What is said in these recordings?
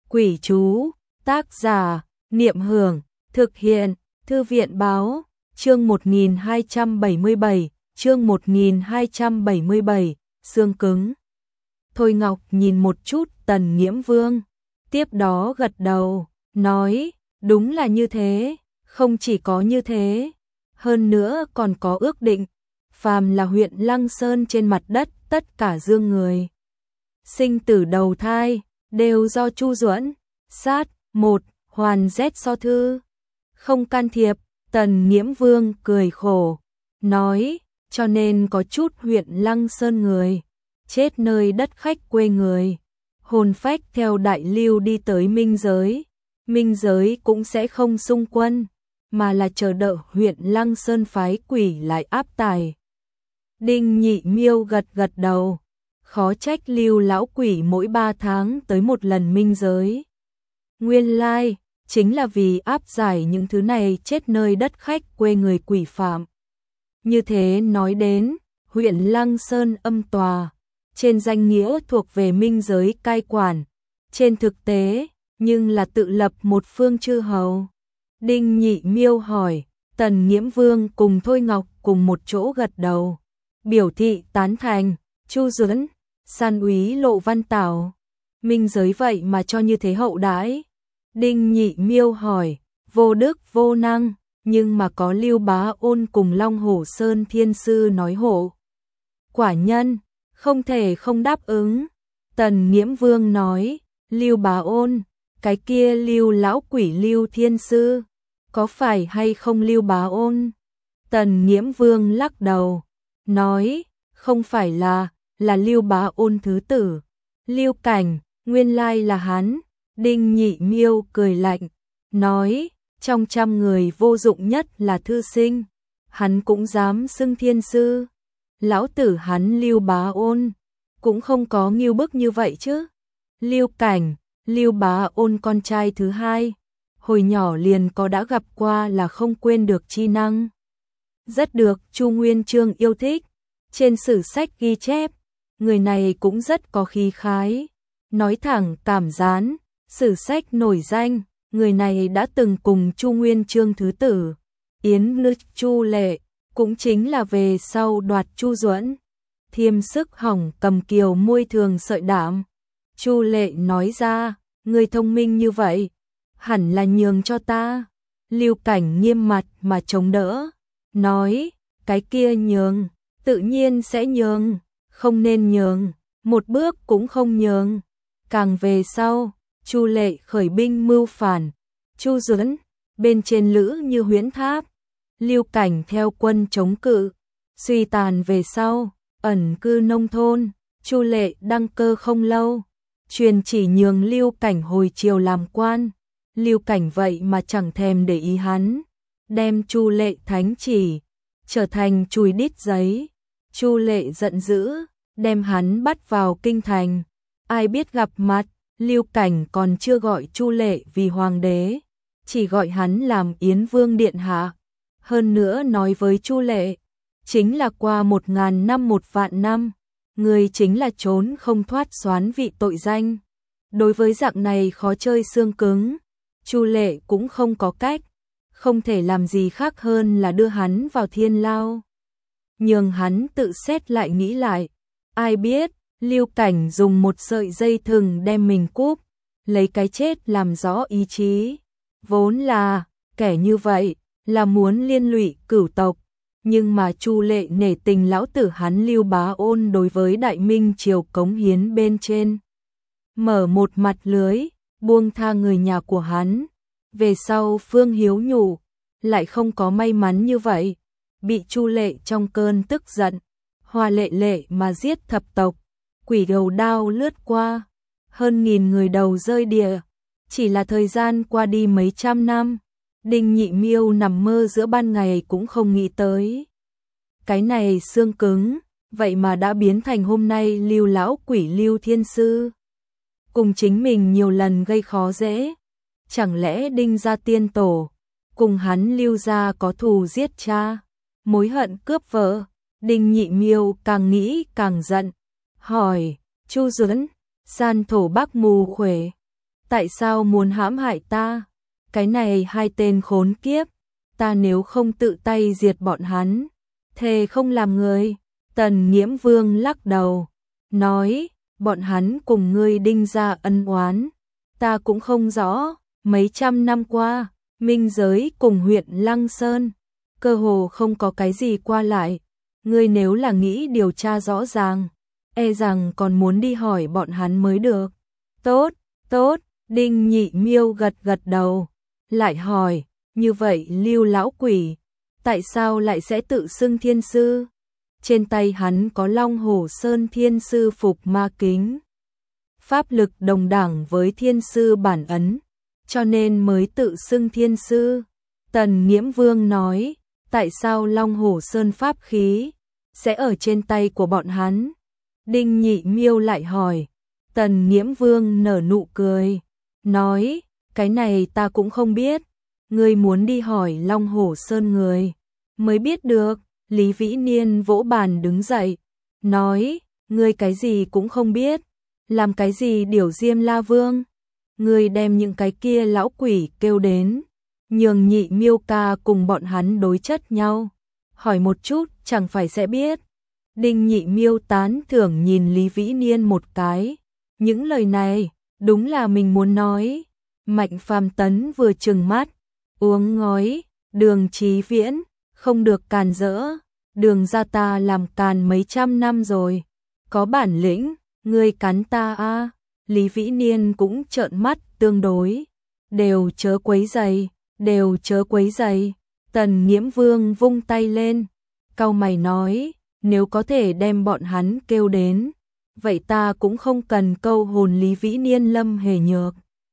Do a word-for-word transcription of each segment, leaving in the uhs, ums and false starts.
Quỷ chú, tác giả, Niệm Hưởng, thực hiện, Thư viện Báo, chương một nghìn hai trăm bảy mươi bảy, chương một nghìn hai trăm bảy mươi bảy, xương cứng. Thôi Ngọc nhìn một chút Tần Nghiễm Vương, tiếp đó gật đầu, nói, đúng là như thế, không chỉ có như thế, hơn nữa còn có ước định, phàm là huyện Lăng Sơn trên mặt đất, tất cả dương người. Sinh tử đầu thai, đều do Chu Duẫn, sát, một, hoàn Z so thư. Không can thiệp, Tần Nghiễm Vương cười khổ, nói, cho nên có chút huyện Lăng Sơn người, chết nơi đất khách quê người, hồn phách theo đại lưu đi tới minh giới, minh giới cũng sẽ không xung quân, mà là chờ đợi huyện Lăng Sơn phái quỷ lại áp tài. Đinh Nhị Miêu gật gật đầu, khó trách Lưu lão quỷ mỗi ba tháng tới một lần minh giới. Nguyên lai, chính là vì áp giải những thứ này chết nơi đất khách quê người quỷ phạm. Như thế nói đến, huyện Lăng Sơn âm tòa, trên danh nghĩa thuộc về minh giới cai quản, trên thực tế, nhưng là tự lập một phương chư hầu. Đinh Nhị Miêu hỏi, Tần Nghiễm Vương cùng Thôi Ngọc cùng một chỗ gật đầu, biểu thị tán thành. Chu Duẫn, San úy Lộ Văn Tảo, minh giới vậy mà cho như thế hậu đãi. Đinh Nhị Miêu hỏi, vô đức vô năng, nhưng mà có Lưu Bá Ôn cùng Long Hổ Sơn Thiên Sư nói hộ. Quả nhân, không thể không đáp ứng. Tần Nghiễm Vương nói, Lưu Bá Ôn, cái kia Lưu lão quỷ Lưu Thiên Sư, có phải hay không Lưu Bá Ôn? Tần Nghiễm Vương lắc đầu, nói, không phải là, là Lưu Bá Ôn thứ tử. Lưu Cảnh, nguyên lai là hắn. Đinh Nhị Miêu cười lạnh, nói, trong trăm người vô dụng nhất là thư sinh, hắn cũng dám xưng thiên sư. Lão tử hắn Lưu Bá Ôn, cũng không có nghiêu bức như vậy chứ. Lưu Cảnh, Lưu Bá Ôn con trai thứ hai, hồi nhỏ liền có đã gặp qua là không quên được chi năng. Rất được Chu Nguyên Chương yêu thích, trên sử sách ghi chép, người này cũng rất có khí khái, nói thẳng cảm gián. Sử sách nổi danh, người này đã từng cùng Chu Nguyên Chương thứ tử, Yến Nữ Chu Lệ, cũng chính là về sau đoạt Chu Duẫn, thiêm sức hỏng cầm kiều môi thường sợi đảm. Chu Lệ nói ra, người thông minh như vậy, hẳn là nhường cho ta. Lưu Cảnh nghiêm mặt mà chống đỡ, nói, cái kia nhường, tự nhiên sẽ nhường, không nên nhường, một bước cũng không nhường. Càng về sau, Chu Lệ khởi binh mưu phản, Chu Duẫn bên trên lữ như huyễn tháp, Lưu Cảnh theo quân chống cự, suy tàn về sau, ẩn cư nông thôn. Chu Lệ đăng cơ không lâu, truyền chỉ nhường Lưu Cảnh hồi triều làm quan. Lưu Cảnh vậy mà chẳng thèm để ý hắn, đem Chu Lệ thánh chỉ trở thành chùi đít giấy. Chu Lệ giận dữ, đem hắn bắt vào kinh thành. Ai biết gặp mặt, Lưu Cảnh còn chưa gọi Chu Lệ vì hoàng đế, chỉ gọi hắn làm Yến Vương điện hạ. Hơn nữa nói với Chu Lệ, chính là qua một ngàn năm một vạn năm, người chính là trốn không thoát soán vị tội danh. Đối với dạng này khó chơi xương cứng, Chu Lệ cũng không có cách, không thể làm gì khác hơn là đưa hắn vào thiên lao. Nhường hắn tự xét lại nghĩ lại, ai biết Lưu Cảnh dùng một sợi dây thừng đem mình cúp, lấy cái chết làm rõ ý chí. Vốn là, kẻ như vậy, là muốn liên lụy cửu tộc, nhưng mà Chu Lệ nể tình lão tử hắn Lưu Bá Ôn đối với Đại Minh triều cống hiến bên trên. Mở một mặt lưới, buông tha người nhà của hắn. Về sau Phương Hiếu nhủ, lại không có may mắn như vậy, bị Chu Lệ trong cơn tức giận, hoa lệ lệ mà giết thập tộc. Quỷ đầu đao lướt qua, hơn nghìn người đầu rơi địa, chỉ là thời gian qua đi mấy trăm năm, Đinh Nhị Miêu nằm mơ giữa ban ngày cũng không nghĩ tới. Cái này xương cứng, vậy mà đã biến thành hôm nay Lưu lão quỷ Lưu Thiên Sư. Cùng chính mình nhiều lần gây khó dễ, chẳng lẽ Đinh gia tiên tổ, cùng hắn Lưu gia có thù giết cha, mối hận cướp vợ. Đinh Nhị Miêu càng nghĩ càng giận, hỏi, Chu Duẫn, san thổ bắc mù khuể, Tại sao muốn hãm hại ta? Cái này hai tên khốn kiếp, ta nếu không tự tay diệt bọn hắn, thề không làm người. Tần Nghiễm Vương lắc đầu, nói, bọn hắn cùng ngươi Đinh gia ân oán, ta cũng không rõ. Mấy trăm năm qua, Minh Giới cùng huyện Lăng Sơn, cơ hồ không có cái gì qua lại. Ngươi nếu là nghĩ điều tra rõ ràng, e rằng còn muốn đi hỏi bọn hắn mới được. Tốt, tốt, Đinh Nhị Miêu gật gật đầu, lại hỏi, như vậy Lưu lão quỷ, tại sao lại sẽ tự xưng thiên sư? Trên tay hắn có Long Hổ Sơn thiên sư phục ma kính, pháp lực đồng đẳng với thiên sư bản ấn, cho nên mới tự xưng thiên sư. Tần Nghiễm Vương nói, tại sao Long Hổ Sơn pháp khí sẽ ở trên tay của bọn hắn? Đinh Nhị Miêu lại hỏi. Tần Nghiễm Vương nở nụ cười, nói, cái này ta cũng không biết, ngươi muốn đi hỏi Long Hổ Sơn người mới biết được. Lý Vĩ Niên vỗ bàn đứng dậy, nói, ngươi cái gì cũng không biết, làm cái gì điều Diêm La Vương? Ngươi đem những cái kia lão quỷ kêu đến, nhường Nhị Miêu ca cùng bọn hắn đối chất nhau, hỏi một chút chẳng phải sẽ biết. Đinh Nhị Miêu tán thưởng nhìn Lý Vĩ Niên một cái, những lời này đúng là mình muốn nói. Mạnh Phàm Tấn vừa trừng mắt, uống ngói, Đường Chí Viễn, không được càn rỡ, Đường gia ta làm càn mấy trăm năm rồi, có bản lĩnh, ngươi cắn ta a. À. Lý Vĩ Niên cũng trợn mắt tương đối, đều chớ quấy giày, đều chớ quấy giày. Tần Nghiễm Vương vung tay lên, cau mày nói, nếu có thể đem bọn hắn kêu đến, vậy ta cũng không cần câu hồn Lý Vĩ Niên Lâm Hề Nhược.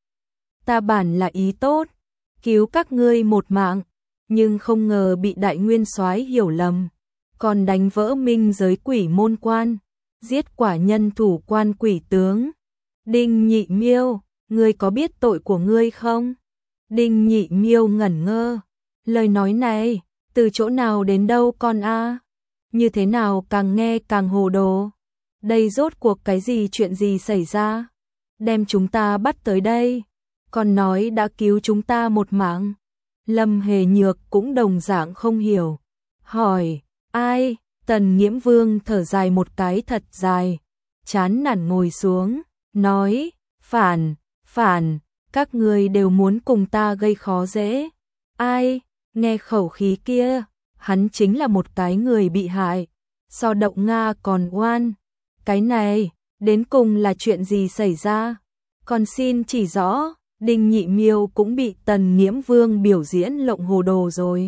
Ta bản là ý tốt, cứu các ngươi một mạng, nhưng không ngờ bị Đại Nguyên Soái hiểu lầm, còn đánh vỡ Minh Giới quỷ môn quan, giết quả nhân thủ quan quỷ tướng. Đinh Nhị Miêu, ngươi có biết tội của ngươi không? Đinh Nhị Miêu ngẩn ngơ, lời nói này, từ chỗ nào đến đâu con a? À? Như thế nào càng nghe càng hồ đồ? Đây rốt cuộc cái gì, chuyện gì xảy ra? Đem chúng ta bắt tới đây, còn nói đã cứu chúng ta một mạng. Lâm Hề Nhược cũng đồng dạng không hiểu, hỏi, ai? Tần Nghiễm Vương thở dài một cái thật dài, chán nản ngồi xuống, nói, phản, phản, các ngươi đều muốn cùng ta gây khó dễ. Ai? Nghe khẩu khí kia, hắn chính là một cái người bị hại, so Động Nga còn oan. Cái này, đến cùng là chuyện gì xảy ra? Còn xin chỉ rõ. Đinh Nhị Miêu cũng bị Tần Nghiễm Vương biểu diễn lộng hồ đồ rồi.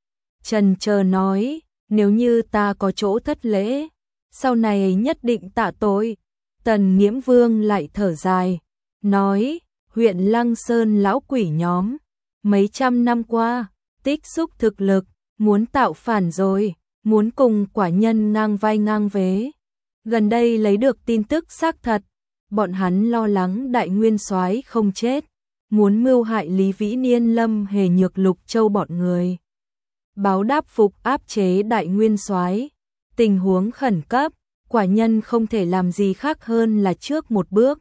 Trần chờ nói, nếu như ta có chỗ thất lễ, sau này nhất định tạ tội. Tần Nghiễm Vương lại thở dài, nói, huyện Lăng Sơn lão quỷ nhóm, mấy trăm năm qua, tích xúc thực lực, muốn tạo phản rồi, muốn cùng quả nhân ngang vai ngang vế. Gần đây lấy được tin tức xác thật, bọn hắn lo lắng Đại Nguyên Soái không chết, muốn mưu hại Lý Vĩ Niên Lâm Hề Nhược Lục Châu bọn người. Báo đáp phục áp chế Đại Nguyên Soái, tình huống khẩn cấp, quả nhân không thể làm gì khác hơn là trước một bước,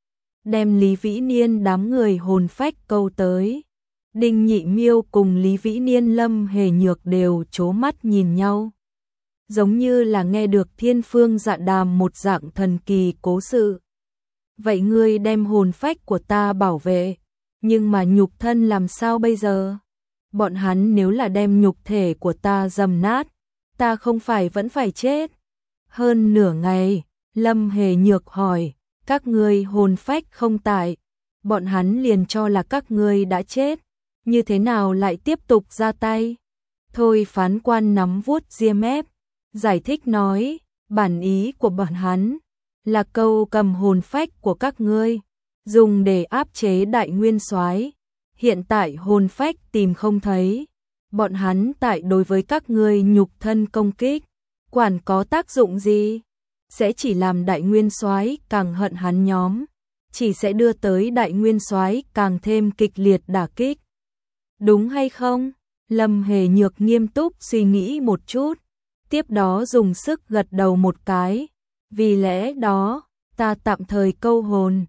đem Lý Vĩ Niên đám người hồn phách câu tới. Đinh Nhị Miêu cùng Lý Vĩ Niên Lâm Hề Nhược đều trố mắt nhìn nhau, giống như là nghe được thiên phương dạ đàm một dạng thần kỳ cố sự. Vậy ngươi đem hồn phách của ta bảo vệ, nhưng mà nhục thân làm sao bây giờ? Bọn hắn nếu là đem nhục thể của ta dầm nát, ta không phải vẫn phải chết? Hơn nửa ngày, Lâm Hề Nhược hỏi, các ngươi hồn phách không tại, bọn hắn liền cho là các ngươi đã chết, như thế nào lại tiếp tục ra tay? Thôi phán quan nắm vuốt ria mép, giải thích nói, bản ý của bọn hắn là câu cầm hồn phách của các ngươi, dùng để áp chế Đại Nguyên Soái. Hiện tại hồn phách tìm không thấy, bọn hắn tại đối với các ngươi nhục thân công kích, quản có tác dụng gì? Sẽ chỉ làm Đại Nguyên Soái càng hận hắn nhóm, chỉ sẽ đưa tới Đại Nguyên Soái càng thêm kịch liệt đả kích. Đúng hay không? Lâm Hề Nhược nghiêm túc suy nghĩ một chút, tiếp đó dùng sức gật đầu một cái. Vì lẽ đó, ta tạm thời câu hồn,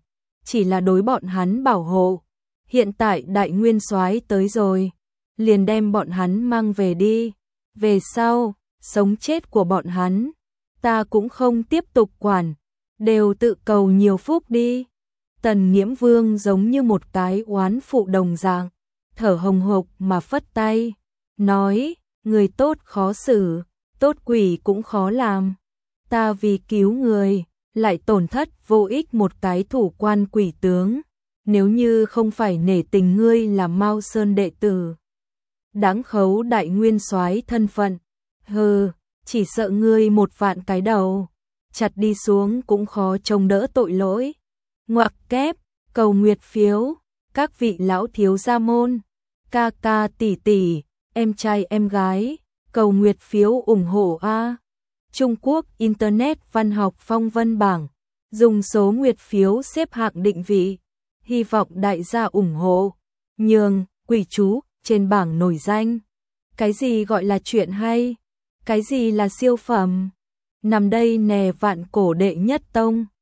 chỉ là đối bọn hắn bảo hộ. Hiện tại đại nguyên soái tới rồi, liền đem bọn hắn mang về đi. Về sau, sống chết của bọn hắn, ta cũng không tiếp tục quản, đều tự cầu nhiều phúc đi. Tần Nghiễm Vương giống như một cái oán phụ đồng dạng, thở hồng hộc mà phất tay, nói, người tốt khó xử, tốt quỷ cũng khó làm. Ta vì cứu người, lại tổn thất vô ích một cái thủ quan quỷ tướng, nếu như không phải nể tình ngươi là Mao Sơn đệ tử, đáng khấu đại nguyên soái thân phận, hừ, chỉ sợ ngươi một vạn cái đầu, chặt đi xuống cũng khó trông đỡ tội lỗi. Ngoặc kép, cầu nguyệt phiếu, các vị lão thiếu gia môn, ca ca tỷ tỷ, em trai em gái, cầu nguyệt phiếu ủng hộ a. Trung Quốc Internet Văn học Phong vân bảng, dùng số nguyệt phiếu xếp hạng định vị, hy vọng đại gia ủng hộ, nhường, quỷ chú, trên bảng nổi danh. Cái gì gọi là chuyện hay? Cái gì là siêu phẩm? Nằm đây nè vạn cổ đệ nhất tông.